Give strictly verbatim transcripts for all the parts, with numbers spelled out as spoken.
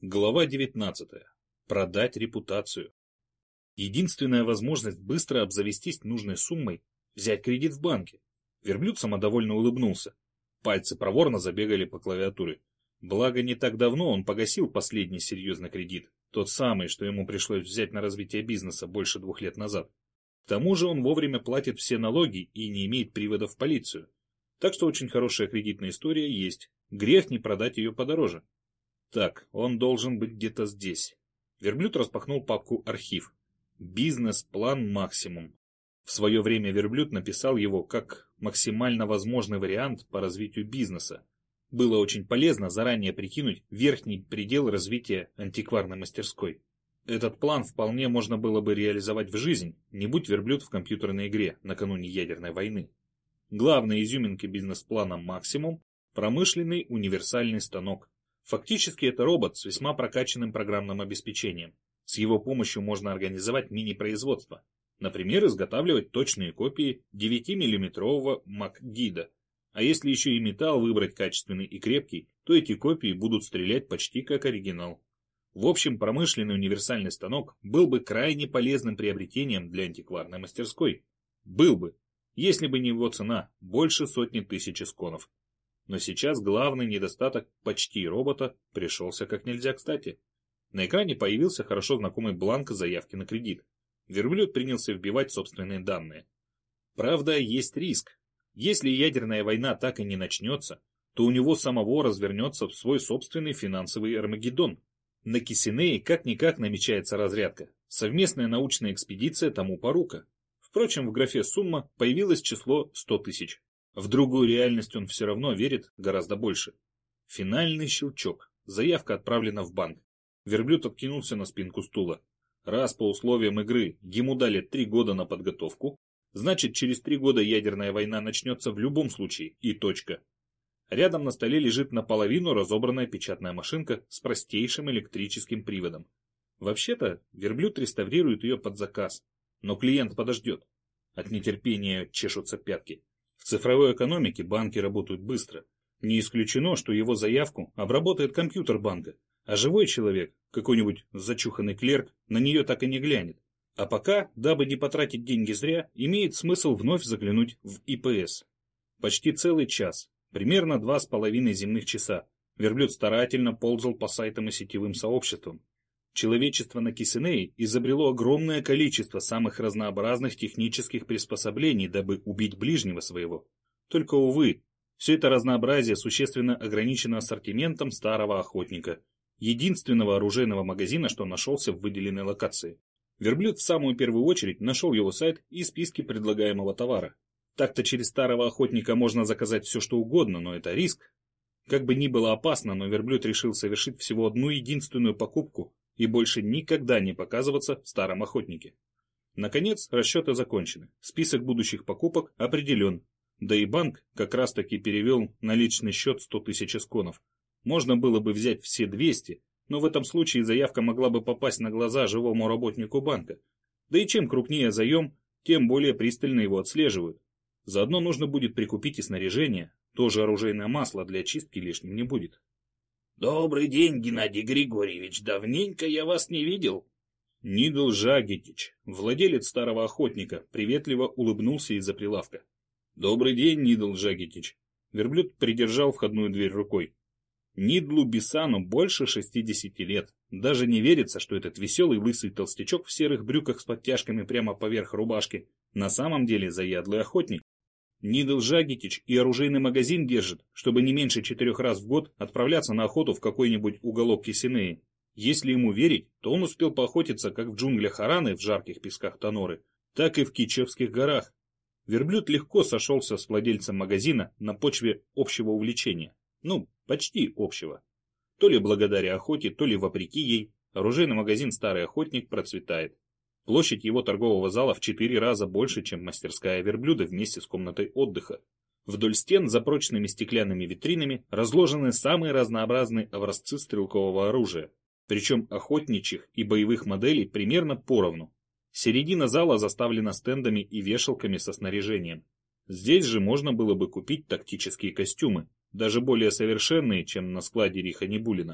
Глава девятнадцатая. Продать репутацию. Единственная возможность быстро обзавестись нужной суммой – взять кредит в банке. Верблюд самодовольно улыбнулся. Пальцы проворно забегали по клавиатуре. Благо, не так давно он погасил последний серьезный кредит, тот самый, что ему пришлось взять на развитие бизнеса больше двух лет назад. К тому же он вовремя платит все налоги и не имеет привода в полицию. Так что очень хорошая кредитная история есть. Грех не продать ее подороже. Так, он должен быть где-то здесь. Верблюд распахнул папку «Архив». Бизнес-план максимум. В свое время Верблюд написал его как максимально возможный вариант по развитию бизнеса. Было очень полезно заранее прикинуть верхний предел развития антикварной мастерской. Этот план вполне можно было бы реализовать в жизнь, не будь Верблюд в компьютерной игре накануне ядерной войны. Главные изюминки бизнес-плана максимум – промышленный универсальный станок. Фактически это робот с весьма прокачанным программным обеспечением. С его помощью можно организовать мини-производство. Например, изготавливать точные копии девятимиллиметрового МакГида. А если еще и металл выбрать качественный и крепкий, то эти копии будут стрелять почти как оригинал. В общем, промышленный универсальный станок был бы крайне полезным приобретением для антикварной мастерской. Был бы, если бы не его цена, больше сотни тысяч исконов. Но сейчас главный недостаток почти робота пришелся как нельзя кстати. На экране появился хорошо знакомый бланк заявки на кредит. Верблюд принялся вбивать собственные данные. Правда, есть риск. Если ядерная война так и не начнется, то у него самого развернется свой собственный финансовый Армагеддон. На Кисинее как-никак намечается разрядка. Совместная научная экспедиция тому порука. Впрочем, в графе «Сумма» появилось число сто тысяч. В другую реальность он все равно верит гораздо больше. Финальный щелчок. Заявка отправлена в банк. Верблюд откинулся на спинку стула. Раз по условиям игры ему дали три года на подготовку, значит через три года ядерная война начнется в любом случае и точка. Рядом на столе лежит наполовину разобранная печатная машинка с простейшим электрическим приводом. Вообще-то Верблюд реставрирует ее под заказ, но клиент подождет. От нетерпения чешутся пятки. В цифровой экономике банки работают быстро. Не исключено, что его заявку обработает компьютер банка, а живой человек, какой-нибудь зачуханный клерк, на нее так и не глянет. А пока, дабы не потратить деньги зря, имеет смысл вновь заглянуть в И П С. Почти целый час, примерно два с половиной земных часа, Верблюд старательно ползал по сайтам и сетевым сообществам. Человечество на Кисинее изобрело огромное количество самых разнообразных технических приспособлений, дабы убить ближнего своего. Только, увы, все это разнообразие существенно ограничено ассортиментом старого охотника, единственного оружейного магазина, что нашелся в выделенной локации. Верблюд в самую первую очередь нашел его сайт и списки предлагаемого товара. Так-то через старого охотника можно заказать все что угодно, но это риск. Как бы ни было опасно, но Верблюд решил совершить всего одну единственную покупку и больше никогда не показываться в старом охотнике. Наконец, расчеты закончены, список будущих покупок определен, да и банк как раз таки перевел на личный счет сто тысяч исконов. Можно было бы взять все двести, но в этом случае заявка могла бы попасть на глаза живому работнику банка. Да и чем крупнее заем, тем более пристально его отслеживают. Заодно нужно будет прикупить и снаряжение, тоже оружейное масло для чистки лишним не будет. «Добрый день, Геннадий Григорьевич, давненько я вас не видел». Нидл Жагетич, владелец старого охотника, приветливо улыбнулся из-за прилавка. «Добрый день, Нидл Жагетич». Верблюд придержал входную дверь рукой. Нидлу Бисану больше шестидесяти лет. Даже не верится, что этот веселый лысый толстячок в серых брюках с подтяжками прямо поверх рубашки на самом деле заядлый охотник. Нидл Жагетич и оружейный магазин держит, чтобы не меньше четырех раз в год отправляться на охоту в какой-нибудь уголок Кисинеи. Если ему верить, то он успел поохотиться как в джунглях Хараны в жарких песках Тоноры, так и в Кичевских горах. Верблюд легко сошелся с владельцем магазина на почве общего увлечения. Ну, почти общего. То ли благодаря охоте, то ли вопреки ей, оружейный магазин «Старый охотник» процветает. Площадь его торгового зала в четыре раза больше, чем мастерская Верблюда вместе с комнатой отдыха. Вдоль стен за прочными стеклянными витринами разложены самые разнообразные образцы стрелкового оружия, причем охотничьих и боевых моделей примерно поровну. Середина зала заставлена стендами и вешалками со снаряжением. Здесь же можно было бы купить тактические костюмы, даже более совершенные, чем на складе Риха Небулина.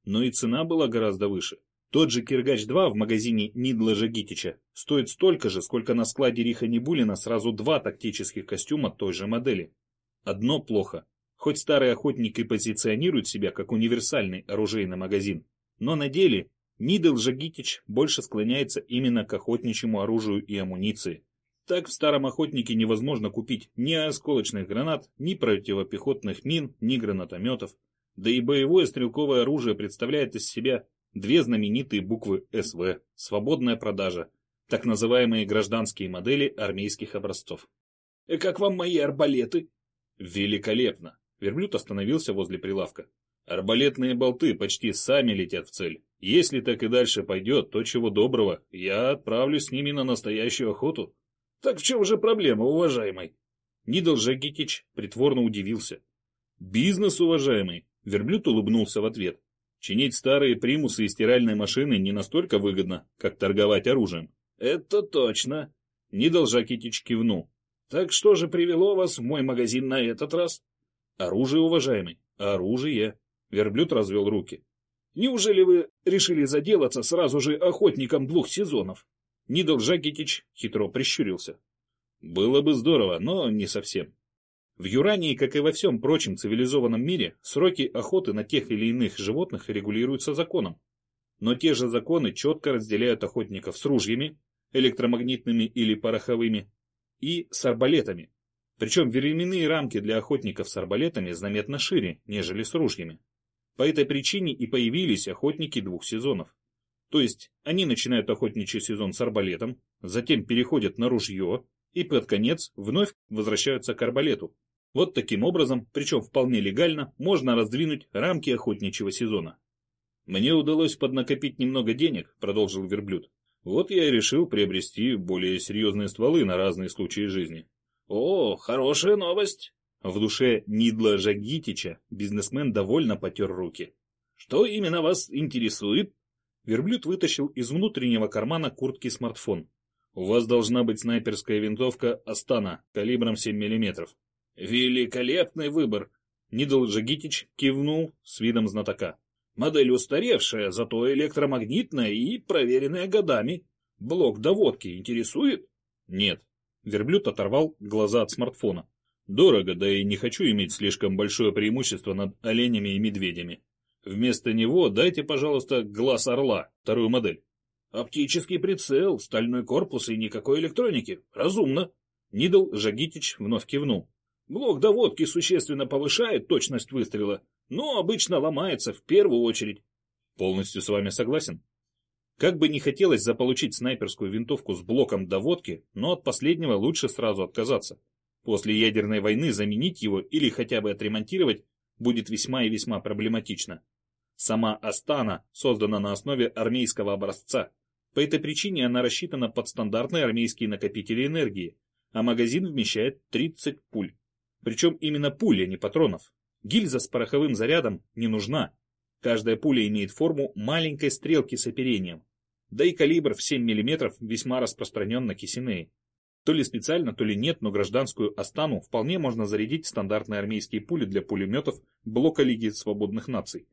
Но и цена была гораздо выше. Тот же Киргач два в магазине Нидла Жагитича стоит столько же, сколько на складе Риха Нибулина сразу два тактических костюма той же модели. Одно плохо. Хоть старый охотник и позиционирует себя как универсальный оружейный магазин, но на деле Нидл Жагитич больше склоняется именно к охотничьему оружию и амуниции. Так в старом охотнике невозможно купить ни осколочных гранат, ни противопехотных мин, ни гранатометов. Да и боевое стрелковое оружие представляет из себя две знаменитые буквы эс вэ – свободная продажа, так называемые гражданские модели армейских образцов. «И как вам мои арбалеты?» Великолепно. Верблюд остановился возле прилавка. Арбалетные болты почти сами летят в цель. Если так и дальше пойдет, то чего доброго, я отправлюсь с ними на настоящую охоту. Так в чем же проблема, уважаемый? Нидл Жагитич притворно удивился. Бизнес, уважаемый. Верблюд улыбнулся в ответ. Чинить старые примусы и стиральные машины не настолько выгодно, как торговать оружием. Это точно. Нидл Жагитич кивнул. Так что же привело вас в мой магазин на этот раз? Оружие, уважаемый, оружие. Верблюд развел руки. Неужели вы решили заделаться сразу же охотником двух сезонов? Нидл Жагитич хитро прищурился. Было бы здорово, но не совсем. В Юрании, как и во всем прочем цивилизованном мире, сроки охоты на тех или иных животных регулируются законом. Но те же законы четко разделяют охотников с ружьями, электромагнитными или пороховыми, и с арбалетами. Причем временные рамки для охотников с арбалетами заметно шире, нежели с ружьями. По этой причине и появились охотники двух сезонов. То есть они начинают охотничий сезон с арбалетом, затем переходят на ружье и под конец вновь возвращаются к арбалету. Вот таким образом, причем вполне легально, можно раздвинуть рамки охотничьего сезона. «Мне удалось поднакопить немного денег», — продолжил Верблюд. «Вот я и решил приобрести более серьезные стволы на разные случаи жизни». «О, хорошая новость!» В душе Нидла Жагитича бизнесмен довольно потер руки. «Что именно вас интересует?» Верблюд вытащил из внутреннего кармана куртки смартфон. «У вас должна быть снайперская винтовка Астана калибром семь миллиметров». «Великолепный выбор!» Нидл Жагитич кивнул с видом знатока. «Модель устаревшая, зато электромагнитная и проверенная годами. Блок доводки интересует?» «Нет». Верблюд оторвал глаза от смартфона. «Дорого, да и не хочу иметь слишком большое преимущество над оленями и медведями. Вместо него дайте, пожалуйста, глаз орла, вторую модель». «Оптический прицел, стальной корпус и никакой электроники. Разумно». Нидл Жагитич вновь кивнул. «Блок доводки существенно повышает точность выстрела, но обычно ломается в первую очередь». «Полностью с вами согласен». Как бы не хотелось заполучить снайперскую винтовку с блоком доводки, но от последнего лучше сразу отказаться. После ядерной войны заменить его или хотя бы отремонтировать будет весьма и весьма проблематично. Сама Астана создана на основе армейского образца. По этой причине она рассчитана под стандартные армейские накопители энергии, а магазин вмещает тридцать пуль. Причем именно пули, а не патронов. Гильза с пороховым зарядом не нужна. Каждая пуля имеет форму маленькой стрелки с оперением. Да и калибр в семь миллиметров весьма распространен на Кисинее. То ли специально, то ли нет, но гражданскую Астану вполне можно зарядить в стандартные армейские пули для пулеметов блока Лиги Свободных Наций.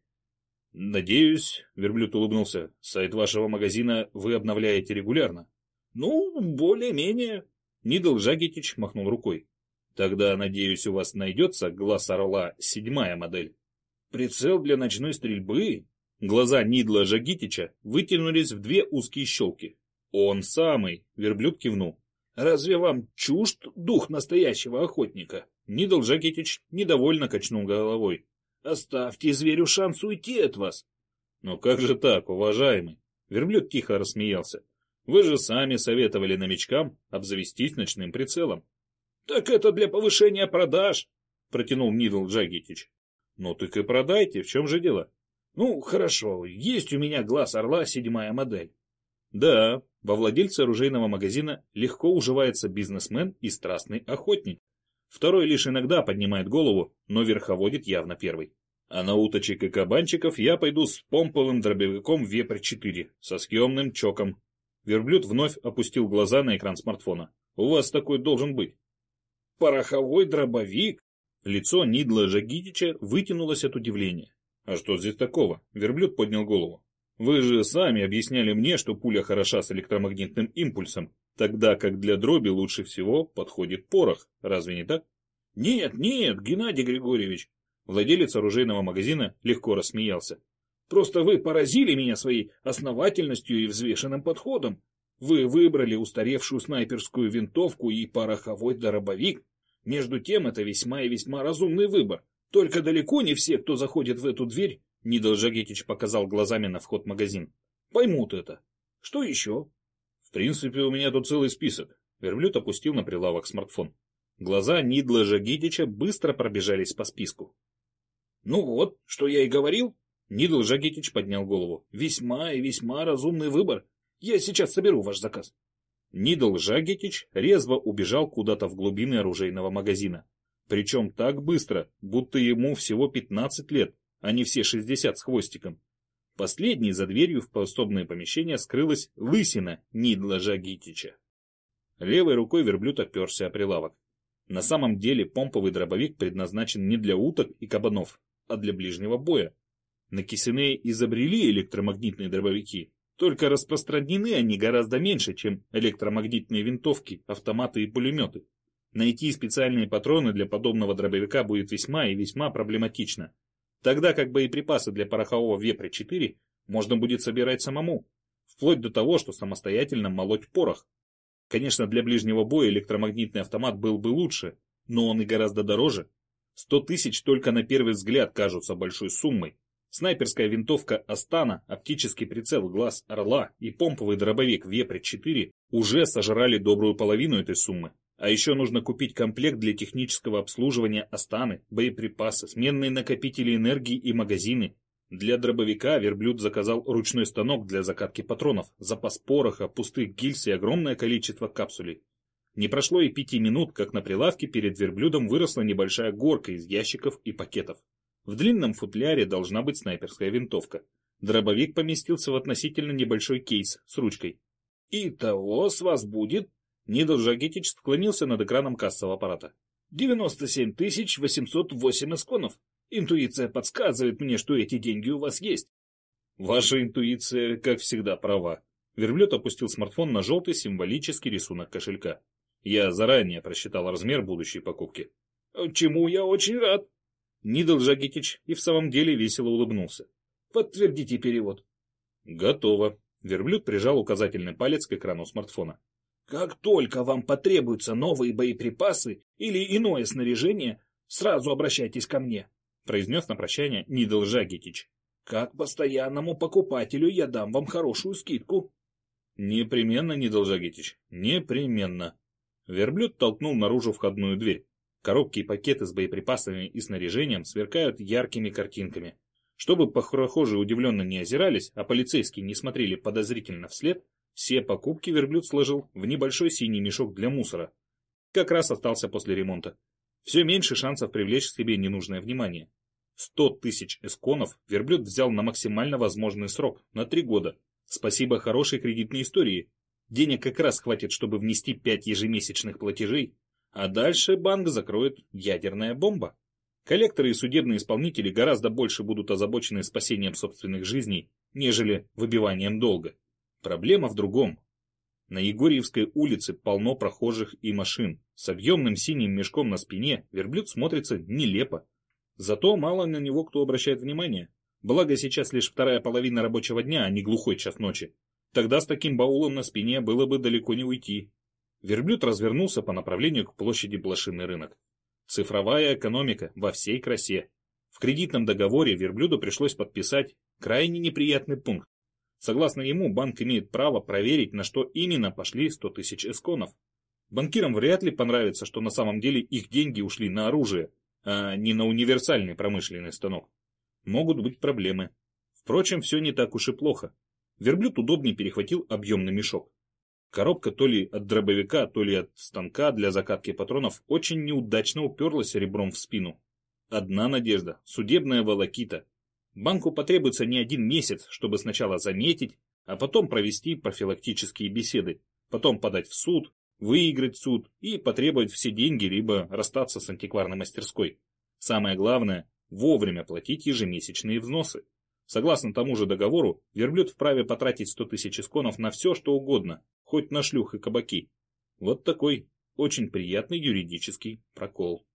«Надеюсь», — Верблюд улыбнулся, — «сайт вашего магазина вы обновляете регулярно». «Ну, более-менее». Нидл Жагитич махнул рукой. «Тогда, надеюсь, у вас найдется глаз орла седьмая модель». «Прицел для ночной стрельбы?» Глаза Нидла Жагитича вытянулись в две узкие щелки. «Он самый», — Верблюд кивнул. «Разве вам чужд дух настоящего охотника?» Нидл Жагитич недовольно качнул головой. «Оставьте зверю шанс уйти от вас». «Но как же так, уважаемый?» Верблюд тихо рассмеялся. «Вы же сами советовали новичкам обзавестись ночным прицелом». «Так это для повышения продаж», — протянул Нидл Жагитич. «Ну так и продайте, в чем же дело?» «Ну, хорошо, есть у меня глаз орла седьмая модель». Да, во владельце оружейного магазина легко уживается бизнесмен и страстный охотник. Второй лишь иногда поднимает голову, но верховодит явно первый. А на уточек и кабанчиков я пойду с помповым дробовиком Вепрь четыре, со съемным чоком. Верблюд вновь опустил глаза на экран смартфона. У вас такой должен быть. «Пороховой дробовик?» Лицо Нидла Жагитича вытянулось от удивления. А что здесь такого? Верблюд поднял голову. Вы же сами объясняли мне, что пуля хороша с электромагнитным импульсом, тогда как для дроби лучше всего подходит порох. Разве не так? Нет, нет, Геннадий Григорьевич. Владелец оружейного магазина легко рассмеялся. Просто вы поразили меня своей основательностью и взвешенным подходом. Вы выбрали устаревшую снайперскую винтовку и пороховой дробовик. Между тем, это весьма и весьма разумный выбор. Только далеко не все, кто заходит в эту дверь, Нидл Жагетич показал глазами на вход в магазин, поймут это. Что еще? В принципе, у меня тут целый список. Верблюд опустил на прилавок смартфон. Глаза Нидла Жагетича быстро пробежались по списку. Ну вот, что я и говорил. Нидл Жагетич поднял голову. Весьма и весьма разумный выбор. Я сейчас соберу ваш заказ. Нидл Жагетич резво убежал куда-то в глубины оружейного магазина. Причем так быстро, будто ему всего пятнадцать лет, а не все шестьдесят с хвостиком. Последней за дверью в подсобное помещение скрылась лысина Нидла Жагетича. Левой рукой верблюд оперся о прилавок. На самом деле помповый дробовик предназначен не для уток и кабанов, а для ближнего боя. Накисенные изобрели электромагнитные дробовики, только распространены они гораздо меньше, чем электромагнитные винтовки, автоматы и пулеметы. Найти специальные патроны для подобного дробовика будет весьма и весьма проблематично, тогда как боеприпасы для порохового вепря четыре можно будет собирать самому, вплоть до того, что самостоятельно молоть порох. Конечно, для ближнего боя электромагнитный автомат был бы лучше, но он и гораздо дороже. сто тысяч только на первый взгляд кажутся большой суммой. Снайперская винтовка Астана, оптический прицел Глаз Орла и помповый дробовик Вепрь четыре уже сожрали добрую половину этой суммы. А еще нужно купить комплект для технического обслуживания Астаны, боеприпасы, сменные накопители энергии и магазины. Для дробовика верблюд заказал ручной станок для закатки патронов, запас пороха, пустых гильз и огромное количество капсулей. Не прошло и пяти минут, как на прилавке перед верблюдом выросла небольшая горка из ящиков и пакетов. В длинном футляре должна быть снайперская винтовка. Дробовик поместился в относительно небольшой кейс с ручкой. «Итого с вас будет...» Нидл Жагетич склонился над экраном кассового аппарата. девяносто семь тысяч восемьсот восемь эсконов. Интуиция подсказывает мне, что эти деньги у вас есть. Ваша интуиция, как всегда, права. Верблюд опустил смартфон на желтый символический рисунок кошелька. Я заранее просчитал размер будущей покупки. Чему я очень рад. Нидл Жагетич и в самом деле весело улыбнулся. Подтвердите перевод. Готово. Верблюд прижал указательный палец к экрану смартфона. Как только вам потребуются новые боеприпасы или иное снаряжение, сразу обращайтесь ко мне, произнес на прощание Нидл Жагетич. Как постоянному покупателю я дам вам хорошую скидку. Непременно, Нидл Жагетич, непременно. Верблюд толкнул наружу входную дверь. Коробки и пакеты с боеприпасами и снаряжением сверкают яркими картинками. Чтобы прохожие удивленно не озирались, а полицейские не смотрели подозрительно вслед, все покупки верблюд сложил в небольшой синий мешок для мусора. Как раз остался после ремонта. Все меньше шансов привлечь к себе ненужное внимание. Сто тысяч эсконов верблюд взял на максимально возможный срок, на три года. Спасибо хорошей кредитной истории. Денег как раз хватит, чтобы внести пять ежемесячных платежей, а дальше банк закроет ядерная бомба. Коллекторы и судебные исполнители гораздо больше будут озабочены спасением собственных жизней, нежели выбиванием долга. Проблема в другом. На Егорьевской улице полно прохожих и машин. С объемным синим мешком на спине верблюд смотрится нелепо. Зато мало на него кто обращает внимание. Благо сейчас лишь вторая половина рабочего дня, а не глухой час ночи. Тогда с таким баулом на спине было бы далеко не уйти. Верблюд развернулся по направлению к площади Блошиный рынок. Цифровая экономика во всей красе. В кредитном договоре верблюду пришлось подписать крайне неприятный пункт. Согласно ему, банк имеет право проверить, на что именно пошли сто тысяч эсконов. Банкирам вряд ли понравится, что на самом деле их деньги ушли на оружие, а не на универсальный промышленный станок. Могут быть проблемы. Впрочем, все не так уж и плохо. Верблюд удобнее перехватил объемный мешок. Коробка то ли от дробовика, то ли от станка для закатки патронов очень неудачно уперлась ребром в спину. Одна надежда – судебная волокита. Банку потребуется не один месяц, чтобы сначала заметить, а потом провести профилактические беседы, потом подать в суд, выиграть суд и потребовать все деньги, либо расстаться с антикварной мастерской. Самое главное вовремя платить ежемесячные взносы. Согласно тому же договору, верблюд вправе потратить сто тысяч исконов на все, что угодно, хоть на шлюх и кабаки. Вот такой очень приятный юридический прокол.